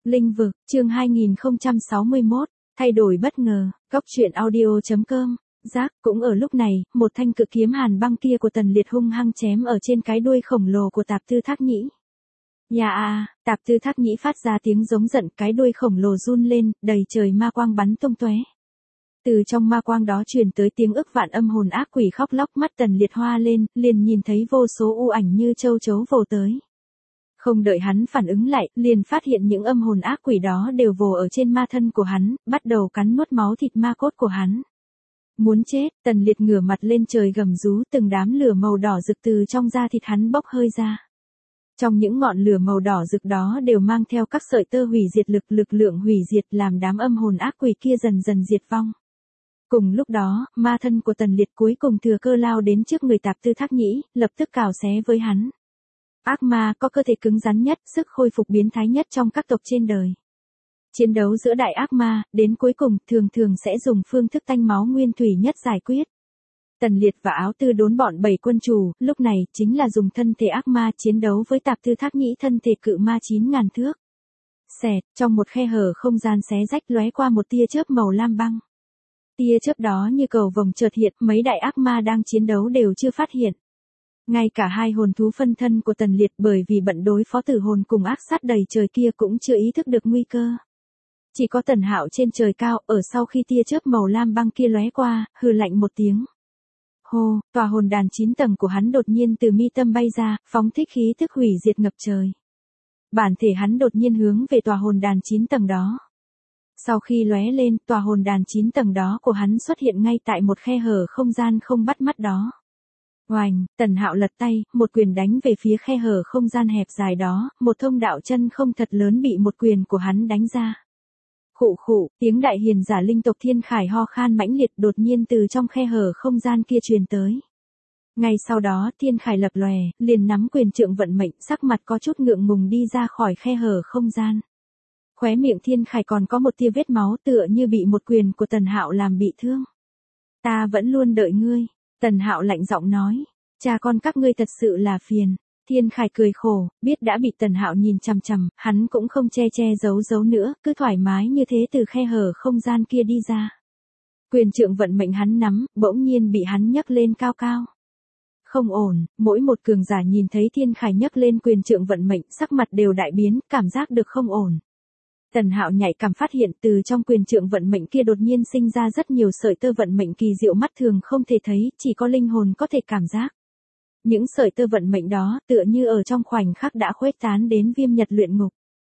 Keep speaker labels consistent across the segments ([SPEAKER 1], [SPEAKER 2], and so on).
[SPEAKER 1] Linh vực, chương 2061, thay đổi bất ngờ, góc truyện audio.com. Giác, cũng ở lúc này, một thanh cự kiếm hàn băng kia của Tần Liệt hung hăng chém ở trên cái đuôi khổng lồ của Tạp Tư Thác Nhĩ. Nhà Tạp Tư Thác Nhĩ phát ra tiếng giống giận, cái đuôi khổng lồ run lên, đầy trời ma quang bắn tung tóe. Từ trong ma quang đó truyền tới tiếng ức vạn âm hồn ác quỷ khóc lóc, mắt Tần Liệt hoa lên, liền nhìn thấy vô số u ảnh như châu chấu vồ tới. Không đợi hắn phản ứng lại, liền phát hiện những âm hồn ác quỷ đó đều vồ ở trên ma thân của hắn, bắt đầu cắn nuốt máu thịt ma cốt của hắn. Muốn chết, Tần Liệt ngửa mặt lên trời gầm rú, từng đám lửa màu đỏ rực từ trong da thịt hắn bốc hơi ra. Trong những ngọn lửa màu đỏ rực đó đều mang theo các sợi tơ hủy diệt lực lượng hủy diệt, làm đám âm hồn ác quỷ kia dần dần diệt vong. Cùng lúc đó, ma thân của Tần Liệt cuối cùng thừa cơ lao đến trước người Tạp Tư Thác Nhĩ, lập tức cào xé với hắn. Ác ma có cơ thể cứng rắn nhất, sức khôi phục biến thái nhất trong các tộc trên đời. Chiến đấu giữa đại ác ma, đến cuối cùng, thường sẽ dùng phương thức tanh máu nguyên thủy nhất giải quyết. Tần Liệt và Áo Tư Đốn bọn 7 quân chủ, lúc này, chính là dùng thân thể ác ma chiến đấu với Tạp Tư Thác Nhĩ thân thể cự ma 9.000 thước. Xẹt, trong một khe hở không gian xé rách lóe qua một tia chớp màu lam băng. Tia chớp đó như cầu vồng chợt hiện, mấy đại ác ma đang chiến đấu đều chưa phát hiện. Ngay cả hai hồn thú phân thân của Tần Liệt bởi vì bận đối phó tử hồn cùng ác sát đầy trời kia cũng chưa ý thức được nguy cơ. Chỉ có Tần Hạo trên trời cao, ở sau khi tia chớp màu lam băng kia lóe qua, hừ lạnh một tiếng. Hô, tòa hồn đàn 9 tầng của hắn đột nhiên từ mi tâm bay ra, phóng thích khí tức hủy diệt ngập trời. Bản thể hắn đột nhiên hướng về tòa hồn đàn 9 tầng đó. Sau khi lóe lên, tòa hồn đàn 9 tầng đó của hắn xuất hiện ngay tại một khe hở không gian không bắt mắt đó. Oành, Tần Hạo lật tay, một quyền đánh về phía khe hở không gian hẹp dài đó, một thông đạo chân không thật lớn bị một quyền của hắn đánh ra. Khụ khụ, tiếng đại hiền giả linh tộc Thiên Khải ho khan mãnh liệt đột nhiên từ trong khe hở không gian kia truyền tới. Ngay sau đó Thiên Khải lập lòe, liền nắm quyền trượng vận mệnh, sắc mặt có chút ngượng ngùng đi ra khỏi khe hở không gian. Khóe miệng Thiên Khải còn có một tia vết máu tựa như bị một quyền của Tần Hạo làm bị thương. Ta vẫn luôn đợi ngươi. Tần Hạo lạnh giọng nói, cha con các ngươi thật sự là phiền. Thiên Khải cười khổ, biết đã bị Tần Hạo nhìn chằm chằm, hắn cũng không che giấu nữa, cứ thoải mái như thế từ khe hở không gian kia đi ra. Quyền trượng vận mệnh hắn nắm, bỗng nhiên bị hắn nhấc lên cao cao. Không ổn, mỗi một cường giả nhìn thấy Thiên Khải nhấc lên quyền trượng vận mệnh, sắc mặt đều đại biến, cảm giác được không ổn. Tần Hạo nhạy cảm phát hiện từ trong quyền trượng vận mệnh kia đột nhiên sinh ra rất nhiều sợi tơ vận mệnh kỳ diệu mắt thường không thể thấy, chỉ có linh hồn có thể cảm giác. Những sợi tơ vận mệnh đó tựa như ở trong khoảnh khắc đã khuếch tán đến Viêm Nhật luyện ngục.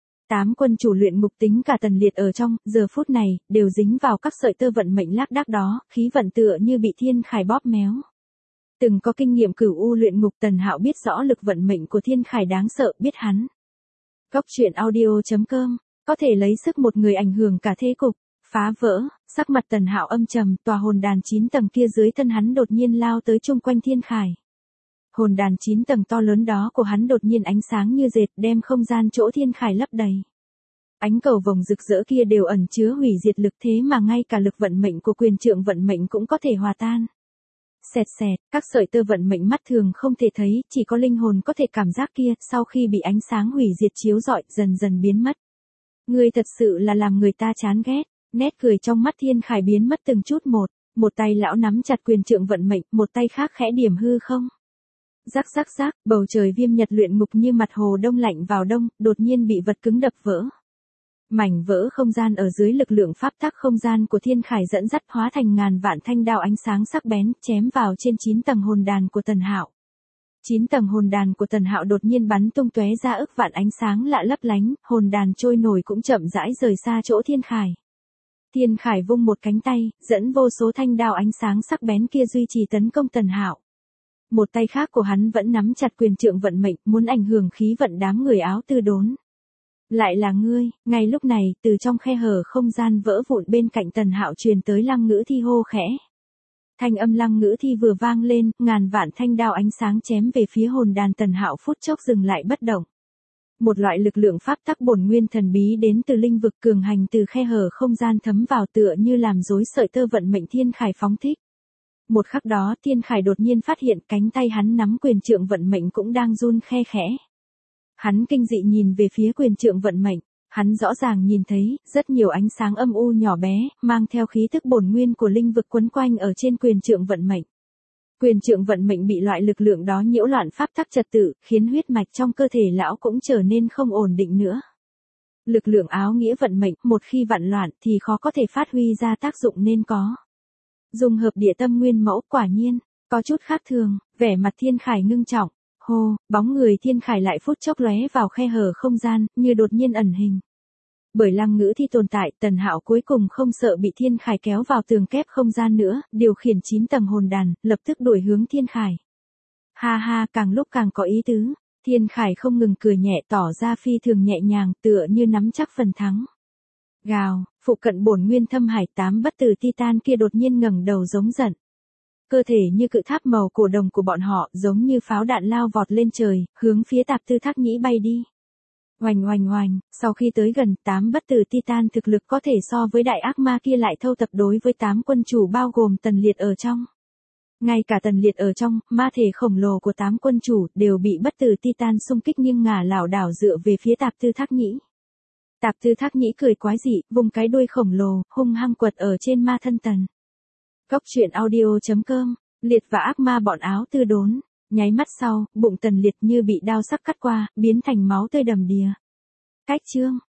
[SPEAKER 1] 8 quân chủ luyện ngục tính cả Tần Liệt ở trong, giờ phút này, đều dính vào các sợi tơ vận mệnh lác đác đó, khí vận tựa như bị Thiên Khải bóp méo. Từng có kinh nghiệm cửu u luyện ngục, Tần Hạo biết rõ lực vận mệnh của Thiên Khải đáng sợ, biết hắn. Góc truyện audio.com, có thể lấy sức một người ảnh hưởng cả thế cục, phá vỡ, sắc mặt Tần Hạo âm trầm, tòa hồn đàn 9 tầng kia dưới thân hắn đột nhiên lao tới chung quanh Thiên Khải. Hồn đàn 9 tầng to lớn đó của hắn đột nhiên ánh sáng như dệt, đem không gian chỗ Thiên Khải lấp đầy. Ánh cầu vồng rực rỡ kia đều ẩn chứa hủy diệt lực, thế mà ngay cả lực vận mệnh của quyền trượng vận mệnh cũng có thể hòa tan. Xẹt xẹt, các sợi tơ vận mệnh mắt thường không thể thấy, chỉ có linh hồn có thể cảm giác kia, sau khi bị ánh sáng hủy diệt chiếu rọi, dần dần biến mất. Ngươi thật sự là làm người ta chán ghét. Nét cười trong mắt Thiên Khải biến mất từng chút một tay lão nắm chặt quyền trượng vận mệnh, một tay khác khẽ điểm hư không. Rắc, bầu trời Viêm Nhật luyện ngục như mặt hồ đông lạnh vào đông, đột nhiên bị vật cứng đập vỡ. Mảnh vỡ không gian ở dưới lực lượng pháp tắc không gian của Thiên Khải dẫn dắt hóa thành ngàn vạn thanh đao ánh sáng sắc bén, chém vào trên 9 tầng hồn đàn của Tần Hạo. 9 tầng hồn đàn của Tần Hạo đột nhiên bắn tung tóe ra ức vạn ánh sáng lạ lấp lánh, hồn đàn trôi nổi cũng chậm rãi rời xa chỗ Thiên Khải. Thiên Khải vung một cánh tay, dẫn vô số thanh đao ánh sáng sắc bén kia duy trì tấn công Tần Hạo. Một tay khác của hắn vẫn nắm chặt quyền trượng vận mệnh, muốn ảnh hưởng khí vận đám người Áo Tư Đốn. Lại là ngươi. Ngay lúc này, từ trong khe hở không gian vỡ vụn bên cạnh Tần Hạo truyền tới Lăng Ngữ Thi hô khẽ. Thanh âm Lăng Ngữ Thi vừa vang lên, ngàn vạn thanh đao ánh sáng chém về phía hồn đàn Tần Hạo phút chốc dừng lại bất động. Một loại lực lượng pháp tắc bổn nguyên thần bí đến từ linh vực cường hành từ khe hở không gian thấm vào tựa như làm rối sợi tơ vận mệnh Thiên Khải phóng thích. Một khắc đó Thiên Khải đột nhiên phát hiện cánh tay hắn nắm quyền trượng vận mệnh cũng đang run khe khẽ. Hắn kinh dị nhìn về phía quyền trượng vận mệnh. Hắn rõ ràng nhìn thấy, rất nhiều ánh sáng âm u nhỏ bé, mang theo khí tức bổn nguyên của linh vực quấn quanh ở trên quyền trượng vận mệnh. Quyền trượng vận mệnh bị loại lực lượng đó nhiễu loạn pháp tắc trật tự, khiến huyết mạch trong cơ thể lão cũng trở nên không ổn định nữa. Lực lượng áo nghĩa vận mệnh, một khi vặn loạn thì khó có thể phát huy ra tác dụng nên có. Dùng hợp địa tâm nguyên mẫu, quả nhiên, có chút khác thường, vẻ mặt Thiên Khải ngưng trọng. Hô, bóng người Thiên Khải lại phút chốc lóe vào khe hở không gian, như đột nhiên ẩn hình. Bởi Lăng Ngữ Thi tồn tại, Tần Hạo cuối cùng không sợ bị Thiên Khải kéo vào tường kép không gian nữa, điều khiển 9 tầng hồn đàn, lập tức đuổi hướng Thiên Khải. Ha ha, càng lúc càng có ý tứ. Thiên Khải không ngừng cười nhẹ, tỏ ra phi thường nhẹ nhàng, tựa như nắm chắc phần thắng. Gào, phụ cận bổn nguyên thâm hải 8 bất tử Titan kia đột nhiên ngẩng đầu giống giận. Cơ thể như cự tháp màu cổ đồng của bọn họ, giống như pháo đạn lao vọt lên trời, hướng phía Tạp Tư Thác Nhĩ bay đi. Oành oành oành, sau khi tới gần, 8 bất tử Titan thực lực có thể so với đại ác ma kia lại thâu tập đối với 8 quân chủ bao gồm Tần Liệt ở trong. Ngay cả Tần Liệt ở trong, ma thể khổng lồ của 8 quân chủ đều bị bất tử Titan xung kích nghiêng ngả lảo đảo dựa về phía Tạp Tư Thác Nhĩ. Tạp Tư Thác Nhĩ cười quái dị, vùng cái đuôi khổng lồ, hung hăng quật ở trên ma thân Tần. Cốc truyện audio.com, Liệt và ác ma bọn áo tư đốn. Nháy mắt sau, bụng Tần Liệt như bị đao sắc cắt qua, biến thành máu tươi đầm đìa. Cách chương.